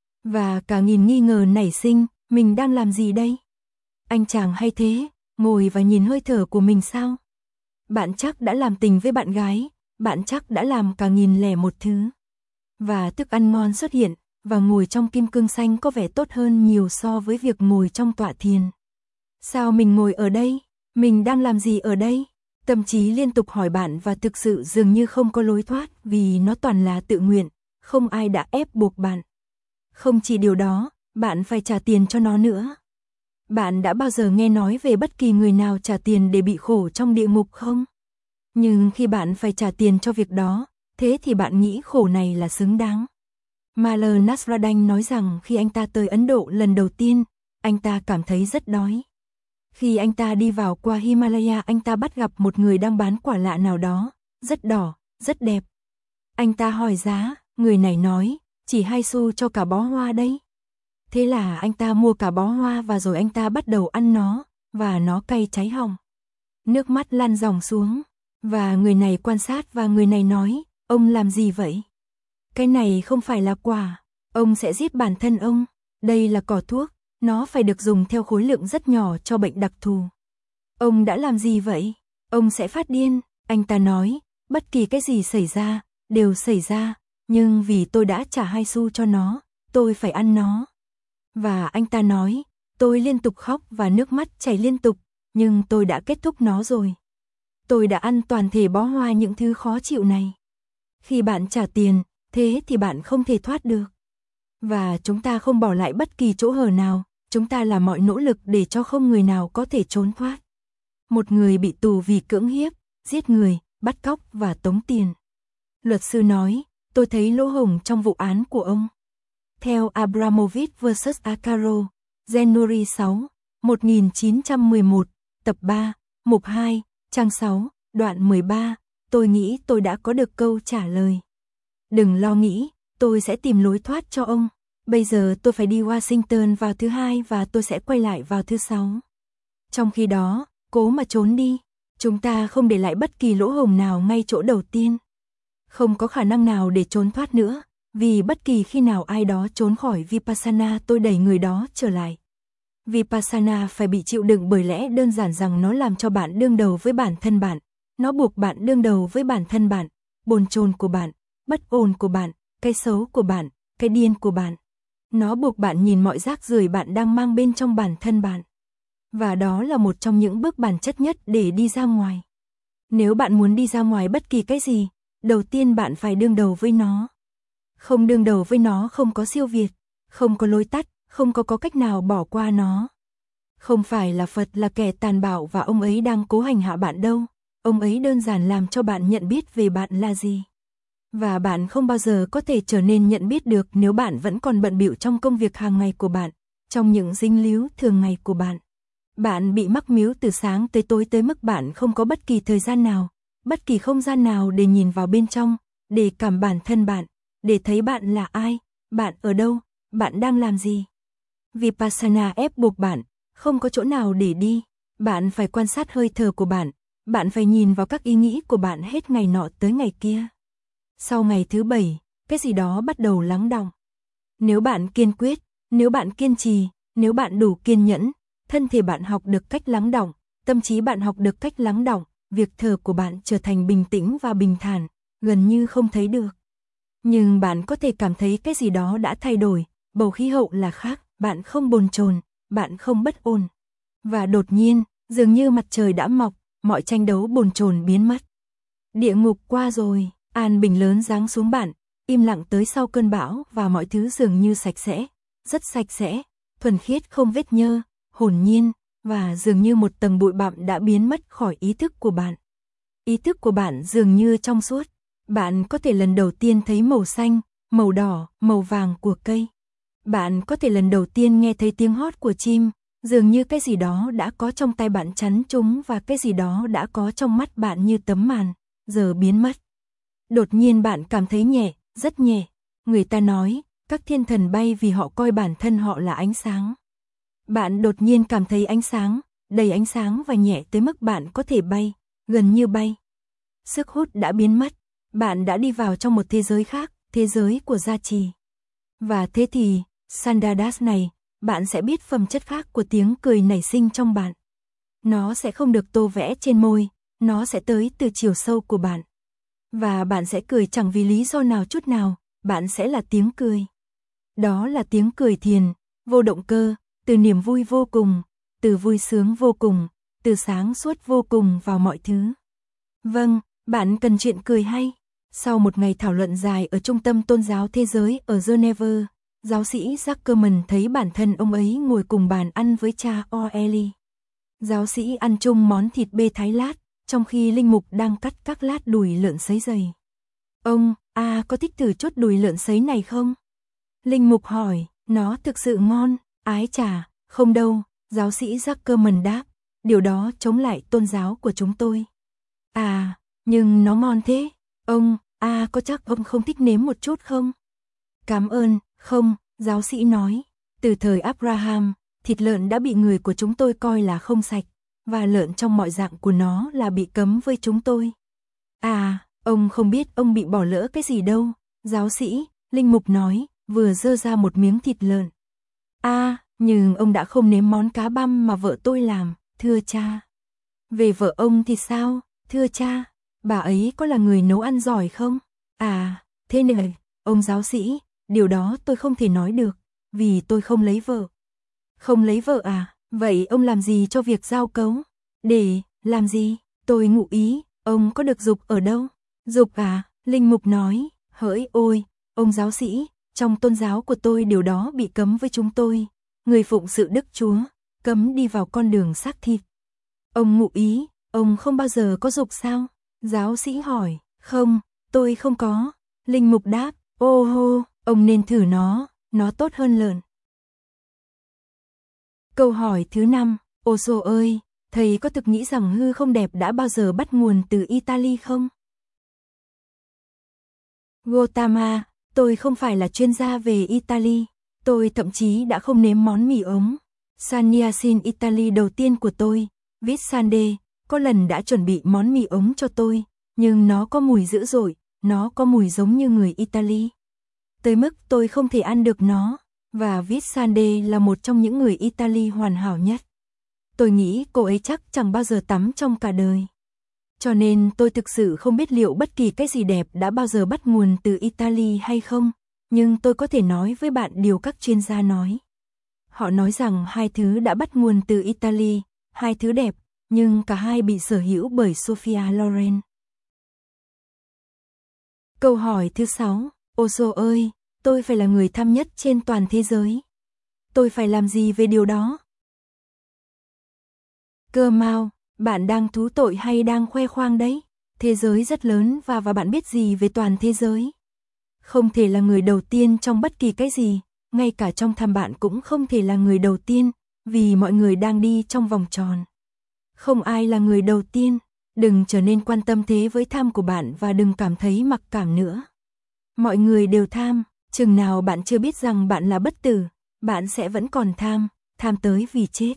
Và cả nghìn nghi ngờ nảy sinh, mình đang làm gì đây? Anh chàng hay thế, ngồi và nhìn hơi thở của mình sao? Bạn chắc đã làm tình với bạn gái, bạn chắc đã làm cả nghìn lẻ một thứ. Và thức ăn ngon xuất hiện, và ngồi trong kim cương xanh có vẻ tốt hơn nhiều so với việc ngồi trong tọa thiền. Sao mình ngồi ở đây? Mình đang làm gì ở đây? Tâm trí liên tục hỏi bạn và thực sự dường như không có lối thoát vì nó toàn là tự nguyện, không ai đã ép buộc bạn. Không chỉ điều đó, bạn phải trả tiền cho nó nữa. Bạn đã bao giờ nghe nói về bất kỳ người nào trả tiền để bị khổ trong địa ngục không? Nhưng khi bạn phải trả tiền cho việc đó, thế thì bạn nghĩ khổ này là xứng đáng. Maler Nasruddin nói rằng khi anh ta tới Ấn Độ lần đầu tiên, anh ta cảm thấy rất đói. Khi anh ta đi vào qua Himalaya anh ta bắt gặp một người đang bán quả lạ nào đó, rất đỏ, rất đẹp. Anh ta hỏi giá, người này nói, chỉ hai xu cho cả bó hoa đấy. Thế là anh ta mua cả bó hoa và rồi anh ta bắt đầu ăn nó, và nó cay cháy họng. Nước mắt lăn ròng xuống, và người này quan sát và người này nói, ông làm gì vậy? Cái này không phải là quả, ông sẽ giết bản thân ông, đây là cỏ thuốc, nó phải được dùng theo khối lượng rất nhỏ cho bệnh đặc thù. Ông đã làm gì vậy? Ông sẽ phát điên, anh ta nói, bất kỳ cái gì xảy ra, đều xảy ra, nhưng vì tôi đã trả hai xu cho nó, tôi phải ăn nó. Và anh ta nói, tôi liên tục khóc và nước mắt chảy liên tục, nhưng tôi đã kết thúc nó rồi. Tôi đã ăn toàn thể bó hoa những thứ khó chịu này. Khi bạn trả tiền, thế thì bạn không thể thoát được. Và chúng ta không bỏ lại bất kỳ chỗ hở nào, chúng ta làm mọi nỗ lực để cho không người nào có thể trốn thoát. Một người bị tù vì cưỡng hiếp, giết người, bắt cóc và tống tiền. Luật sư nói, tôi thấy lỗ hổng trong vụ án của ông. Theo Abramovich versus Akaro, January sáu, một nghìn chín trăm mười một, tập ba, mục hai, trang sáu, đoạn mười ba, tôi nghĩ tôi đã có được câu trả lời. Đừng lo nghĩ, tôi sẽ tìm lối thoát cho ông. Bây giờ tôi phải đi Washington vào thứ hai và tôi sẽ quay lại vào thứ sáu. Trong khi đó, cố mà trốn đi. Chúng ta không để lại bất kỳ lỗ hổng nào ngay chỗ đầu tiên. Không có khả năng nào để trốn thoát nữa, vì bất kỳ khi nào ai đó trốn khỏi Vipassana tôi đẩy người đó trở lại. Vipassana phải bị chịu đựng bởi lẽ đơn giản rằng nó làm cho bạn đương đầu với bản thân bạn. Nó buộc bạn đương đầu với bản thân bạn, bồn chồn của bạn, bất ổn của bạn, cái xấu của bạn, cái điên của bạn. Nó buộc bạn nhìn mọi rác rưởi bạn đang mang bên trong bản thân bạn. Và đó là một trong những bước bản chất nhất để đi ra ngoài. Nếu bạn muốn đi ra ngoài bất kỳ cái gì, đầu tiên bạn phải đương đầu với nó. Không đương đầu với nó không có siêu việt, không có lối tắt, không có có cách nào bỏ qua nó. Không phải là Phật là kẻ tàn bạo và ông ấy đang cố hành hạ bạn đâu. Ông ấy đơn giản làm cho bạn nhận biết về bạn là gì. Và bạn không bao giờ có thể trở nên nhận biết được nếu bạn vẫn còn bận bịu trong công việc hàng ngày của bạn, trong những dính líu thường ngày của bạn. Bạn bị mắc míu từ sáng tới tối tới mức bạn không có bất kỳ thời gian nào, bất kỳ không gian nào để nhìn vào bên trong, để cảm bản thân bạn, để thấy bạn là ai, bạn ở đâu, bạn đang làm gì. Vipassana ép buộc bạn, không có chỗ nào để đi, bạn phải quan sát hơi thở của bạn, bạn phải nhìn vào các ý nghĩ của bạn hết ngày nọ tới ngày kia. Sau ngày thứ bảy, cái gì đó bắt đầu lắng đọng. Nếu bạn kiên quyết, nếu bạn kiên trì, nếu bạn đủ kiên nhẫn, thân thể bạn học được cách lắng đọng, tâm trí bạn học được cách lắng đọng, việc thở của bạn trở thành bình tĩnh và bình thản, gần như không thấy được. Nhưng bạn có thể cảm thấy cái gì đó đã thay đổi, bầu khí hậu là khác, bạn không bồn chồn, bạn không bất ổn. Và đột nhiên, dường như mặt trời đã mọc, mọi tranh đấu bồn chồn biến mất. Địa ngục qua rồi, an bình lớn giáng xuống bạn, im lặng tới sau cơn bão và mọi thứ dường như sạch sẽ, rất sạch sẽ, thuần khiết không vết nhơ, hồn nhiên, và dường như một tầng bụi bặm đã biến mất khỏi ý thức của bạn. Ý thức của bạn dường như trong suốt, bạn có thể lần đầu tiên thấy màu xanh, màu đỏ, màu vàng của cây. Bạn có thể lần đầu tiên nghe thấy tiếng hót của chim, dường như cái gì đó đã có trong tay bạn chắn chúng và cái gì đó đã có trong mắt bạn như tấm màn, giờ biến mất. Đột nhiên bạn cảm thấy nhẹ, rất nhẹ. Người ta nói, các thiên thần bay vì họ coi bản thân họ là ánh sáng. Bạn đột nhiên cảm thấy ánh sáng, đầy ánh sáng và nhẹ tới mức bạn có thể bay, gần như bay. Sức hút đã biến mất, bạn đã đi vào trong một thế giới khác, thế giới của gia trì. Và thế thì, Sandadas này, bạn sẽ biết phẩm chất khác của tiếng cười nảy sinh trong bạn. Nó sẽ không được tô vẽ trên môi, nó sẽ tới từ chiều sâu của bạn. Và bạn sẽ cười chẳng vì lý do nào chút nào, bạn sẽ là tiếng cười. Đó là tiếng cười thiền, vô động cơ, từ niềm vui vô cùng, từ vui sướng vô cùng, từ sáng suốt vô cùng vào mọi thứ. Vâng, bạn cần chuyện cười hay. Sau một ngày thảo luận dài ở Trung tâm Tôn giáo Thế giới ở Geneva, giáo sĩ Zuckerman thấy bản thân ông ấy ngồi cùng bàn ăn với cha O'Reilly. Giáo sĩ ăn chung món thịt bê thái lát, trong khi linh mục đang cắt các lát đùi lợn sấy dày. Ông, à có thích thử chút đùi lợn sấy này không? Linh mục hỏi, nó thực sự ngon, ái chà, không đâu, giáo sĩ Zuckerman đáp, điều đó chống lại tôn giáo của chúng tôi. À, nhưng nó ngon thế. Ông, à có chắc ông không thích nếm một chút không? Cảm ơn, không, giáo sĩ nói, từ thời Abraham, thịt lợn đã bị người của chúng tôi coi là không sạch, và lợn trong mọi dạng của nó là bị cấm với chúng tôi. À, ông không biết ông bị bỏ lỡ cái gì đâu, giáo sĩ, linh mục nói, vừa giơ ra một miếng thịt lợn. À, nhưng ông đã không nếm món cá băm mà vợ tôi làm, thưa cha. Về vợ ông thì sao, thưa cha, bà ấy có là người nấu ăn giỏi không? À, thế này, ông giáo sĩ, điều đó tôi không thể nói được, vì tôi không lấy vợ. Không lấy vợ à, vậy ông làm gì cho việc giao cấu? Để, làm gì? Tôi ngụ ý, ông có được dục ở đâu? Dục à, linh mục nói, hỡi ôi, ông giáo sĩ, trong tôn giáo của tôi điều đó bị cấm với chúng tôi. Người phụng sự Đức Chúa, cấm đi vào con đường xác thịt. Ông ngụ ý, ông không bao giờ có dục sao? Giáo sĩ hỏi, không, tôi không có. Linh mục đáp, ô hô, ông nên thử nó, nó tốt hơn lợn. Câu hỏi thứ năm, ô xô ơi, thầy có thực nghĩ rằng hư không đẹp đã bao giờ bắt nguồn từ Italy không? Gautama, tôi không phải là chuyên gia về Italy, tôi thậm chí đã không nếm món mì ống. Sanyasin Italy đầu tiên của tôi, Vitsande, có lần đã chuẩn bị món mì ống cho tôi, nhưng nó có mùi dữ dội, nó có mùi giống như người Italy. Tới mức tôi không thể ăn được nó, và Vitsande là một trong những người Italy hoàn hảo nhất. Tôi nghĩ cô ấy chắc chẳng bao giờ tắm trong cả đời. Cho nên tôi thực sự không biết liệu bất kỳ cái gì đẹp đã bao giờ bắt nguồn từ Italy hay không, nhưng tôi có thể nói với bạn điều các chuyên gia nói. Họ nói rằng hai thứ đã bắt nguồn từ Italy, hai thứ đẹp, nhưng cả hai bị sở hữu bởi Sophia Loren. Câu hỏi thứ sáu. Osho ơi, tôi phải là người tham nhất trên toàn thế giới. Tôi phải làm gì về điều đó? Cơ Mao, bạn đang thú tội hay đang khoe khoang đấy? Thế giới rất lớn và và bạn biết gì về toàn thế giới? Không thể là người đầu tiên trong bất kỳ cái gì, ngay cả trong tham bạn cũng không thể là người đầu tiên, vì mọi người đang đi trong vòng tròn. Không ai là người đầu tiên, đừng trở nên quan tâm thế với tham của bạn và đừng cảm thấy mặc cảm nữa. Mọi người đều tham, chừng nào bạn chưa biết rằng bạn là bất tử, bạn sẽ vẫn còn tham, tham tới vì chết.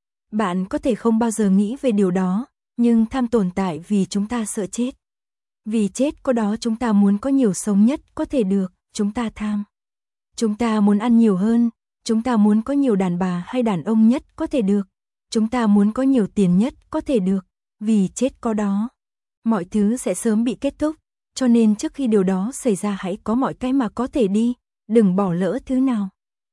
Bạn có thể không bao giờ nghĩ về điều đó, nhưng tham tồn tại vì chúng ta sợ chết. Vì chết có đó chúng ta muốn có nhiều sống nhất có thể được, chúng ta tham. Chúng ta muốn ăn nhiều hơn, chúng ta muốn có nhiều đàn bà hay đàn ông nhất có thể được. Chúng ta muốn có nhiều tiền nhất có thể được, vì chết có đó. Mọi thứ sẽ sớm bị kết thúc, cho nên trước khi điều đó xảy ra hãy có mọi cái mà có thể đi, đừng bỏ lỡ thứ nào.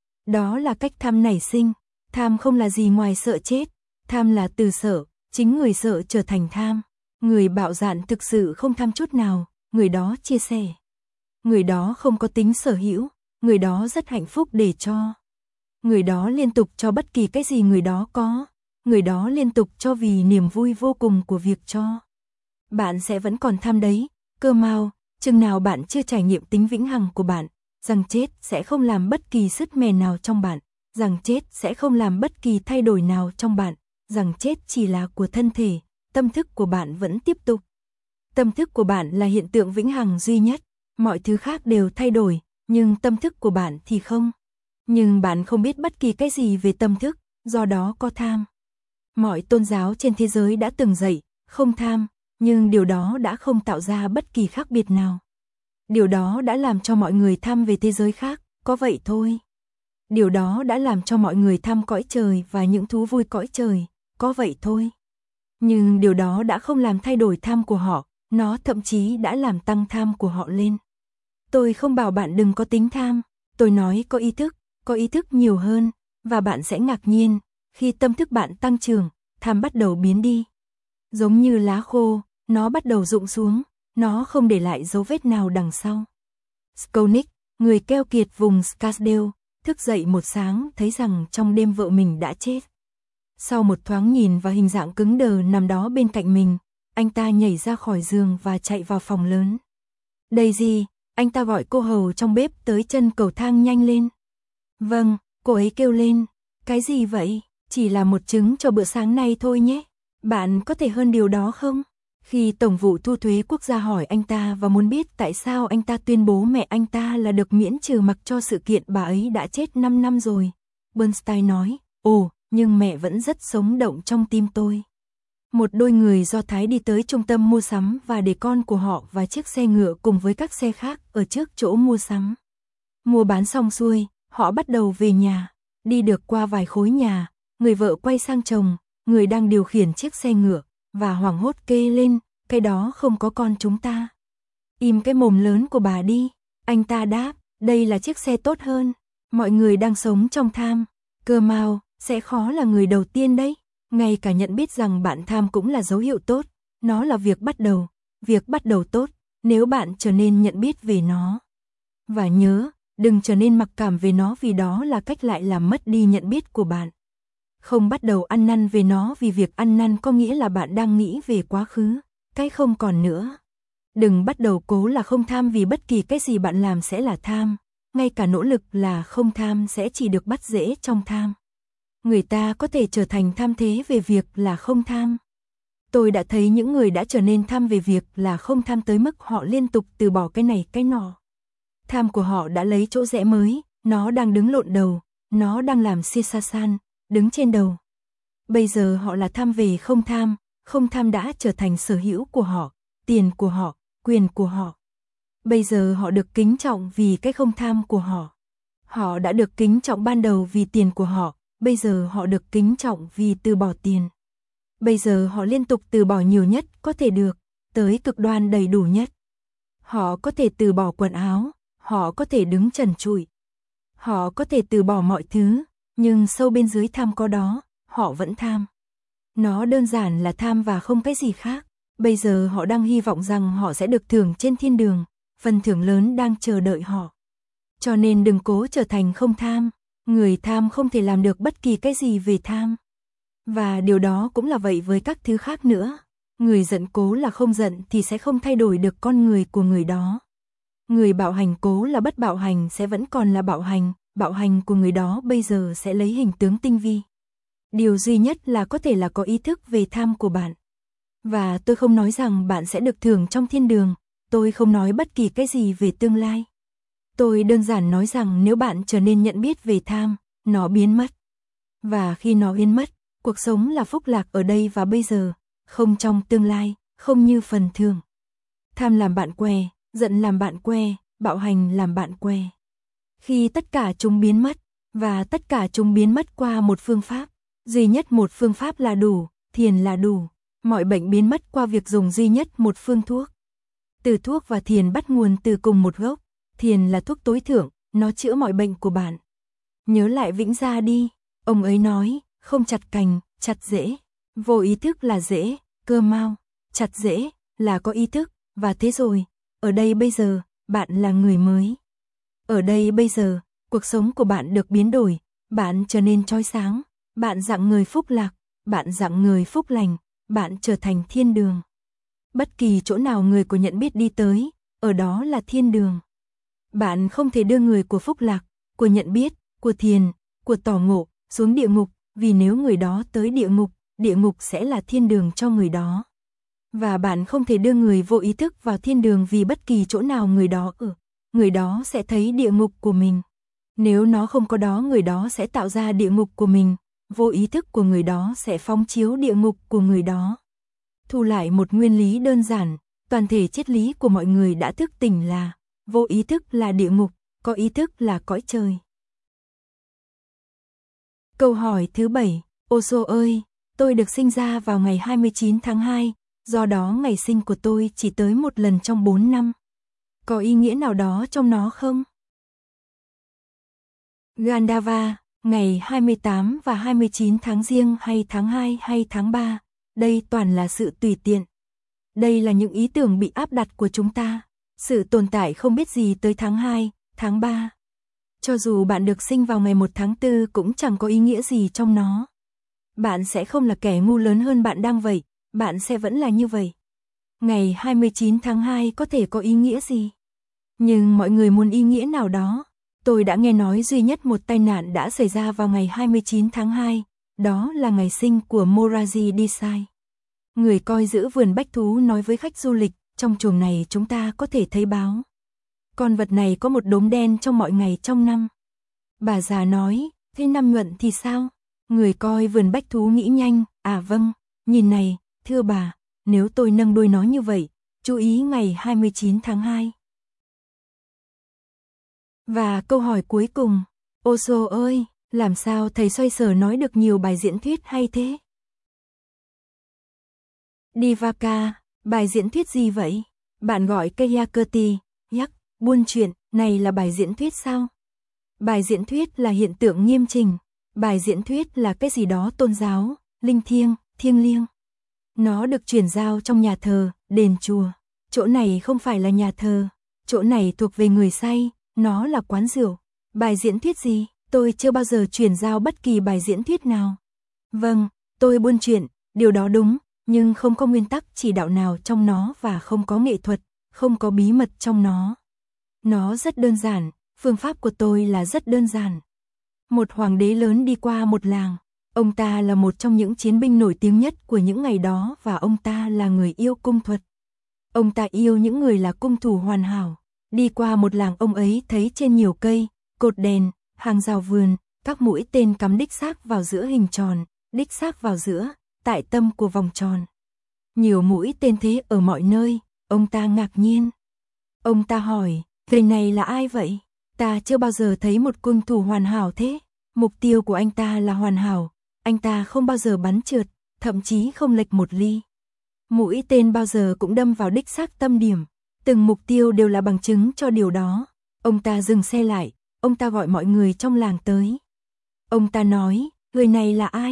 Đó là cách tham nảy sinh, tham không là gì ngoài sợ chết, tham là từ sợ, chính người sợ trở thành tham. Người bạo dạn thực sự không tham chút nào, người đó chia sẻ. Người đó không có tính sở hữu, người đó rất hạnh phúc để cho. Người đó liên tục cho bất kỳ cái gì người đó có, người đó liên tục cho vì niềm vui vô cùng của việc cho. Bạn sẽ vẫn còn tham đấy, Cơ Mao, chừng nào bạn chưa trải nghiệm tính vĩnh hằng của bạn, rằng chết sẽ không làm bất kỳ sứt mẻ nào trong bạn, rằng chết sẽ không làm bất kỳ thay đổi nào trong bạn, rằng chết chỉ là của thân thể, tâm thức của bạn vẫn tiếp tục. Tâm thức của bạn là hiện tượng vĩnh hằng duy nhất, mọi thứ khác đều thay đổi, nhưng tâm thức của bạn thì không. Nhưng bạn không biết bất kỳ cái gì về tâm thức, do đó có tham. Mọi tôn giáo trên thế giới đã từng dạy, không tham, nhưng điều đó đã không tạo ra bất kỳ khác biệt nào. Điều đó đã làm cho mọi người tham về thế giới khác, có vậy thôi. Điều đó đã làm cho mọi người tham cõi trời và những thú vui cõi trời, có vậy thôi. Nhưng điều đó đã không làm thay đổi tham của họ, nó thậm chí đã làm tăng tham của họ lên. Tôi không bảo bạn đừng có tính tham, tôi nói có ý thức, có ý thức nhiều hơn, và bạn sẽ ngạc nhiên, khi tâm thức bạn tăng trưởng, tham bắt đầu biến đi. Giống như lá khô, nó bắt đầu rụng xuống, nó không để lại dấu vết nào đằng sau. Skolnick, người keo kiệt vùng Scottsdale, thức dậy một sáng thấy rằng trong đêm vợ mình đã chết. Sau một thoáng nhìn vào hình dạng cứng đờ nằm đó bên cạnh mình, anh ta nhảy ra khỏi giường và chạy vào phòng lớn. Daisy, anh ta gọi cô hầu trong bếp tới chân cầu thang nhanh lên. Vâng, cô ấy kêu lên. Cái gì vậy? Chỉ là một trứng cho bữa sáng nay thôi nhé. Bạn có thể hơn điều đó không? Khi Tổng vụ Thu thuế Quốc gia hỏi anh ta và muốn biết tại sao anh ta tuyên bố mẹ anh ta là được miễn trừ mặc cho sự kiện bà ấy đã chết năm năm rồi, Bernstein nói, ồ, nhưng mẹ vẫn rất sống động trong tim tôi. Một đôi người Do Thái đi tới trung tâm mua sắm và để con của họ và chiếc xe ngựa cùng với các xe khác ở trước chỗ mua sắm. Mua bán xong xuôi, họ bắt đầu về nhà. Đi được qua vài khối nhà, người vợ quay sang chồng, người đang điều khiển chiếc xe ngựa, và hoảng hốt kêu lên, cái đó không có con chúng ta. Im cái mồm lớn của bà đi, anh ta đáp, đây là chiếc xe tốt hơn. Mọi người đang sống trong tham. Cơ Mao sẽ khó là người đầu tiên đấy. Ngay cả nhận biết rằng bạn tham cũng là dấu hiệu tốt, nó là việc bắt đầu, việc bắt đầu tốt, nếu bạn trở nên nhận biết về nó. Và nhớ, đừng trở nên mặc cảm về nó vì đó là cách lại làm mất đi nhận biết của bạn. Không bắt đầu ăn năn về nó vì việc ăn năn có nghĩa là bạn đang nghĩ về quá khứ, cái không còn nữa. Đừng bắt đầu cố là không tham vì bất kỳ cái gì bạn làm sẽ là tham, ngay cả nỗ lực là không tham sẽ chỉ được bắt dễ trong tham. Người ta có thể trở thành tham thế về việc là không tham. Tôi đã thấy những người đã trở nên tham về việc là không tham tới mức họ liên tục từ bỏ cái này cái nọ. Tham của họ đã lấy chỗ rẽ mới, nó đang đứng lộn đầu, nó đang làm Sisasan, đứng trên đầu. Bây giờ họ là tham về không tham, không tham đã trở thành sở hữu của họ, tiền của họ, quyền của họ. Bây giờ họ được kính trọng vì cái không tham của họ. Họ đã được kính trọng ban đầu vì tiền của họ, bây giờ họ được kính trọng vì từ bỏ tiền. Bây giờ họ liên tục từ bỏ nhiều nhất có thể được, tới cực đoan đầy đủ nhất. Họ có thể từ bỏ quần áo, họ có thể đứng trần trụi. Họ có thể từ bỏ mọi thứ, nhưng sâu bên dưới tham có đó, họ vẫn tham. Nó đơn giản là tham và không cái gì khác. Bây giờ họ đang hy vọng rằng họ sẽ được thưởng trên thiên đường, phần thưởng lớn đang chờ đợi họ. Cho nên đừng cố trở thành không tham, người tham không thể làm được bất kỳ cái gì về tham. Và điều đó cũng là vậy với các thứ khác nữa. Người giận cố là không giận thì sẽ không thay đổi được con người của người đó. Người bạo hành cố là bất bạo hành sẽ vẫn còn là bạo hành, bạo hành của người đó bây giờ sẽ lấy hình tướng tinh vi. Điều duy nhất là có thể là có ý thức về tham của bạn. Và tôi không nói rằng bạn sẽ được thưởng trong thiên đường, tôi không nói bất kỳ cái gì về tương lai. Tôi đơn giản nói rằng nếu bạn trở nên nhận biết về tham, nó biến mất. Và khi nó biến mất, cuộc sống là phúc lạc ở đây và bây giờ, không trong tương lai, không như phần thưởng. Tham làm bạn què, giận làm bạn què, bạo hành làm bạn què. Khi tất cả chúng biến mất, và tất cả chúng biến mất qua một phương pháp, duy nhất một phương pháp là đủ, thiền là đủ. Mọi bệnh biến mất qua việc dùng duy nhất một phương thuốc. Từ thuốc và thiền bắt nguồn từ cùng một gốc. Thiền là thuốc tối thượng, nó chữa mọi bệnh của bạn. Nhớ lại Vĩnh Gia đi, ông ấy nói, không chặt cành, chặt rễ. Vô ý thức là rễ, cơ mau, chặt rễ là có ý thức, và thế rồi, ở đây bây giờ, bạn là người mới. Ở đây bây giờ, cuộc sống của bạn được biến đổi, bạn trở nên chói sáng, bạn dạng người phúc lạc, bạn dạng người phúc lành, bạn trở thành thiên đường. Bất kỳ chỗ nào người của nhận biết đi tới, ở đó là thiên đường. Bạn không thể đưa người của phúc lạc, của nhận biết, của thiền, của tỏ ngộ, xuống địa ngục, vì nếu người đó tới địa ngục, địa ngục sẽ là thiên đường cho người đó. Và bạn không thể đưa người vô ý thức vào thiên đường vì bất kỳ chỗ nào người đó ở, người đó sẽ thấy địa ngục của mình. Nếu nó không có đó người đó sẽ tạo ra địa ngục của mình, vô ý thức của người đó sẽ phóng chiếu địa ngục của người đó. Thu lại một nguyên lý đơn giản, toàn thể triết lý của mọi người đã thức tỉnh là vô ý thức là địa ngục, có ý thức là cõi trời. Câu hỏi thứ bảy, Osho ơi, tôi được sinh ra vào ngày hai mươi chín tháng hai, do đó ngày sinh của tôi chỉ tới một lần trong bốn năm. Có ý nghĩa nào đó trong nó không? Gandhava, ngày hai mươi tám và hai mươi chín tháng Giêng hay tháng hai hay tháng ba, đây toàn là sự tùy tiện. Đây là những ý tưởng bị áp đặt của chúng ta, sự tồn tại không biết gì tới tháng hai, tháng ba. Cho dù bạn được sinh vào ngày một tháng tư cũng chẳng có ý nghĩa gì trong nó. Bạn sẽ không là kẻ ngu lớn hơn bạn đang vậy, bạn sẽ vẫn là như vậy. Ngày hai mươi chín tháng hai có thể có ý nghĩa gì? Nhưng mọi người muốn ý nghĩa nào đó. Tôi đã nghe nói duy nhất một tai nạn đã xảy ra vào ngày hai mươi chín tháng hai, đó là ngày sinh của Morarji Desai. Người coi giữ vườn bách thú nói với khách du lịch, trong chuồng này chúng ta có thể thấy báo. Con vật này có một đốm đen trong mọi ngày trong năm. Bà già nói, thế năm nhuận thì sao? Người coi vườn bách thú nghĩ nhanh, à vâng, nhìn này, thưa bà, nếu tôi nâng đuôi nó như vậy, chú ý ngày hai mươi chín tháng hai. Và câu hỏi cuối cùng, Osho ơi, làm sao thầy xoay sở nói được nhiều bài diễn thuyết hay thế? Divaka, bài diễn thuyết gì vậy? Bạn gọi Kayakirti, yak, buôn chuyện, này là bài diễn thuyết sao? Bài diễn thuyết là hiện tượng nghiêm trình, bài diễn thuyết là cái gì đó tôn giáo, linh thiêng, thiêng liêng. Nó được chuyển giao trong nhà thờ, đền chùa. Chỗ này không phải là nhà thờ, chỗ này thuộc về người say, nó là quán rượu. Bài diễn thuyết gì? Tôi chưa bao giờ chuyển giao bất kỳ bài diễn thuyết nào. Vâng, tôi buôn chuyện, điều đó đúng, nhưng không có nguyên tắc chỉ đạo nào trong nó và không có nghệ thuật, không có bí mật trong nó. Nó rất đơn giản, phương pháp của tôi là rất đơn giản. Một hoàng đế lớn đi qua một làng, ông ta là một trong những chiến binh nổi tiếng nhất của những ngày đó và ông ta là người yêu cung thuật. Ông ta yêu những người là cung thủ hoàn hảo. Đi qua một làng ông ấy thấy trên nhiều cây, cột đèn, hàng rào vườn, các mũi tên cắm đích xác vào giữa hình tròn, đích xác vào giữa, tại tâm của vòng tròn. Nhiều mũi tên thế ở mọi nơi, ông ta ngạc nhiên. Ông ta hỏi, người này là ai vậy? Ta chưa bao giờ thấy một cung thủ hoàn hảo thế. Mục tiêu của anh ta là hoàn hảo, anh ta không bao giờ bắn trượt, thậm chí không lệch một ly. Mũi tên bao giờ cũng đâm vào đích xác tâm điểm. Từng mục tiêu đều là bằng chứng cho điều đó. Ông ta dừng xe lại, ông ta gọi mọi người trong làng tới. Ông ta nói, người này là ai?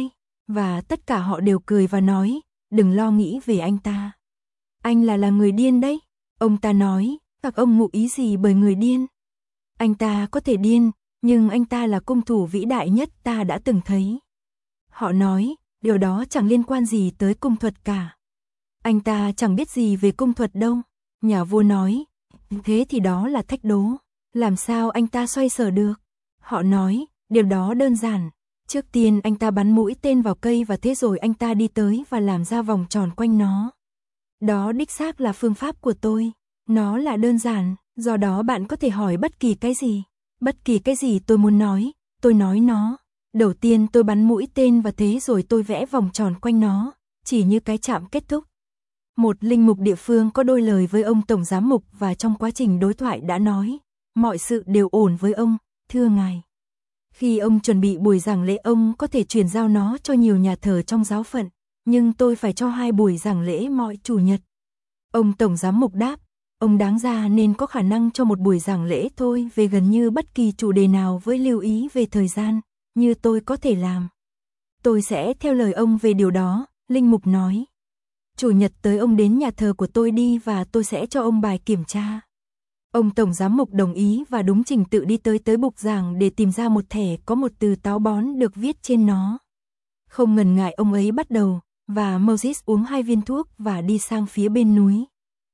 Và tất cả họ đều cười và nói, đừng lo nghĩ về anh ta. Anh là là người điên đấy. Ông ta nói, các ông ngụ ý gì bởi người điên? Anh ta có thể điên, nhưng anh ta là cung thủ vĩ đại nhất ta đã từng thấy. Họ nói, điều đó chẳng liên quan gì tới cung thuật cả. Anh ta chẳng biết gì về cung thuật đâu. Nhà vua nói, thế thì đó là thách đố. Làm sao anh ta xoay sở được? Họ nói, điều đó đơn giản. Trước tiên anh ta bắn mũi tên vào cây và thế rồi anh ta đi tới và làm ra vòng tròn quanh nó. Đó đích xác là phương pháp của tôi. Nó là đơn giản, do đó bạn có thể hỏi bất kỳ cái gì. Bất kỳ cái gì tôi muốn nói, tôi nói nó. Đầu tiên tôi bắn mũi tên và thế rồi tôi vẽ vòng tròn quanh nó, chỉ như cái chạm kết thúc. Một linh mục địa phương có đôi lời với ông tổng giám mục và trong quá trình đối thoại đã nói, mọi sự đều ổn với ông, thưa ngài. Khi ông chuẩn bị buổi giảng lễ ông có thể chuyển giao nó cho nhiều nhà thờ trong giáo phận, nhưng tôi phải cho hai buổi giảng lễ mọi chủ nhật. Ông tổng giám mục đáp, ông đáng ra nên có khả năng cho một buổi giảng lễ thôi về gần như bất kỳ chủ đề nào với lưu ý về thời gian, như tôi có thể làm. Tôi sẽ theo lời ông về điều đó, linh mục nói. Chủ nhật tới ông đến nhà thờ của tôi đi và tôi sẽ cho ông bài kiểm tra. Ông tổng giám mục đồng ý và đúng trình tự đi tới tới bục giảng để tìm ra một thẻ có một từ táo bón được viết trên nó. Không ngần ngại ông ấy bắt đầu, và Moses uống hai viên thuốc và đi sang phía bên núi.